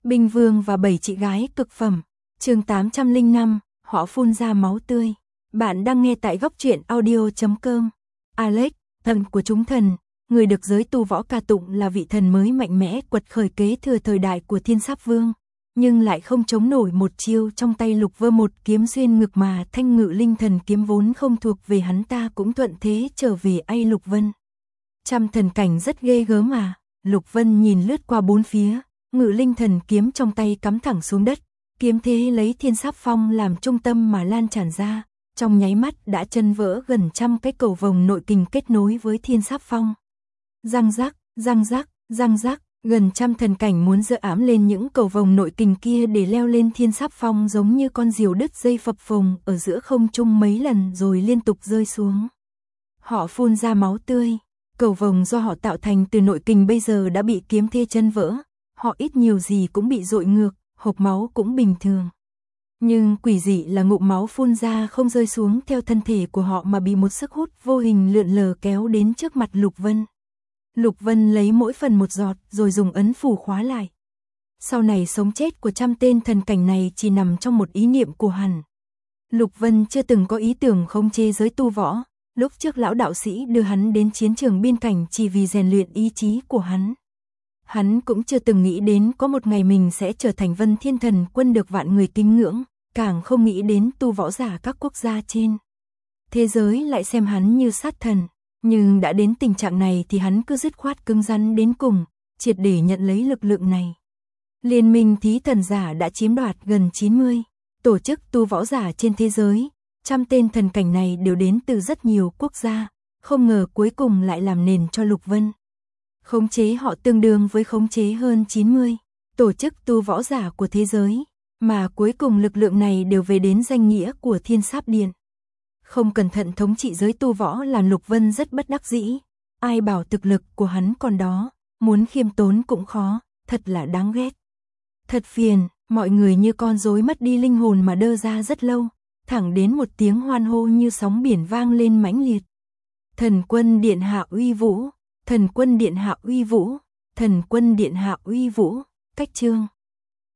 Binh Vương và 7 chị gái cực phẩm. Chương 805, họ phun ra máu tươi. Bạn đang nghe tại góc truyện audio.com. Alex, thần của chúng thần, người được giới tu võ ca tụng là vị thần mới mạnh mẽ quật khởi kế thừa thời đại của Thiên Sáp Vương, nhưng lại không chống nổi một chiêu trong tay Lục Vơ, một kiếm xuyên ngực mà Thanh Ngự Linh thần kiếm vốn không thuộc về hắn ta cũng thuận thế trở về ai Lục Vân. Trăm thần cảnh rất ghê gớm à. Lục Vân nhìn lướt qua bốn phía, Ngự Linh thần kiếm trong tay cắm thẳng xuống đất, kiếm thế lấy Thiên Sáp Phong làm trung tâm mà lan tràn ra, trong nháy mắt đã chân vỡ gần trăm cái cầu vồng nội kình kết nối với Thiên Sáp Phong. Răng rắc, răng rắc, răng rắc, gần trăm thần cảnh muốn giơ ám lên những cầu vồng nội kình kia để leo lên Thiên Sáp Phong, giống như con diều đứt dây phập phồng ở giữa không trung mấy lần rồi liên tục rơi xuống. Họ phun ra máu tươi. Cầu vồng do họ tạo thành từ nội kình bây giờ đã bị kiếm thế chân vỡ, họ ít nhiều gì cũng bị dội ngược, hộc máu cũng bình thường. Nhưng quỷ dị là ngụm máu phun ra không rơi xuống theo thân thể của họ mà bị một sức hút vô hình lượn lờ kéo đến trước mặt Lục Vân. Lục Vân lấy mỗi phần một giọt rồi dùng ấn phù khóa lại. Sau này sống chết của trăm tên thần cảnh này chỉ nằm trong một ý niệm của hắn. Lục Vân chưa từng có ý tưởng khống chế giới tu võ. Lúc trước lão đạo sĩ đưa hắn đến chiến trường biên cảnh chỉ vì rèn luyện ý chí của hắn. Hắn cũng chưa từng nghĩ đến có một ngày mình sẽ trở thành Vân Thiên Thần Quân được vạn người kính ngưỡng, càng không nghĩ đến tu võ giả các quốc gia trên thế giới lại xem hắn như sát thần. Nhưng đã đến tình trạng này thì hắn cứ dứt khoát cứng rắn đến cùng, triệt để nhận lấy lực lượng này. Liên minh thí thần giả đã chiếm đoạt gần 90 tổ chức tu võ giả trên thế giới. Trăm tên thần cảnh này đều đến từ rất nhiều quốc gia, không ngờ cuối cùng lại làm nền cho Lục Vân. Khống chế họ tương đương với khống chế hơn 90 tổ chức tu võ giả của thế giới, mà cuối cùng lực lượng này đều về đến danh nghĩa của Thiên Sáp Điện. Không cẩn thận thống trị giới tu võ làm Lục Vân rất bất đắc dĩ, ai bảo thực lực của hắn còn đó, muốn khiêm tốn cũng khó, thật là đáng ghét. Thật phiền, mọi người như con rối mất đi linh hồn mà đơ ra rất lâu. Thẳng đến một tiếng hoan hô như sóng biển vang lên mãnh liệt. Thần Quân Điện Hạ uy vũ, Thần Quân Điện Hạ uy vũ, Thần Quân Điện Hạ uy vũ. Cách chương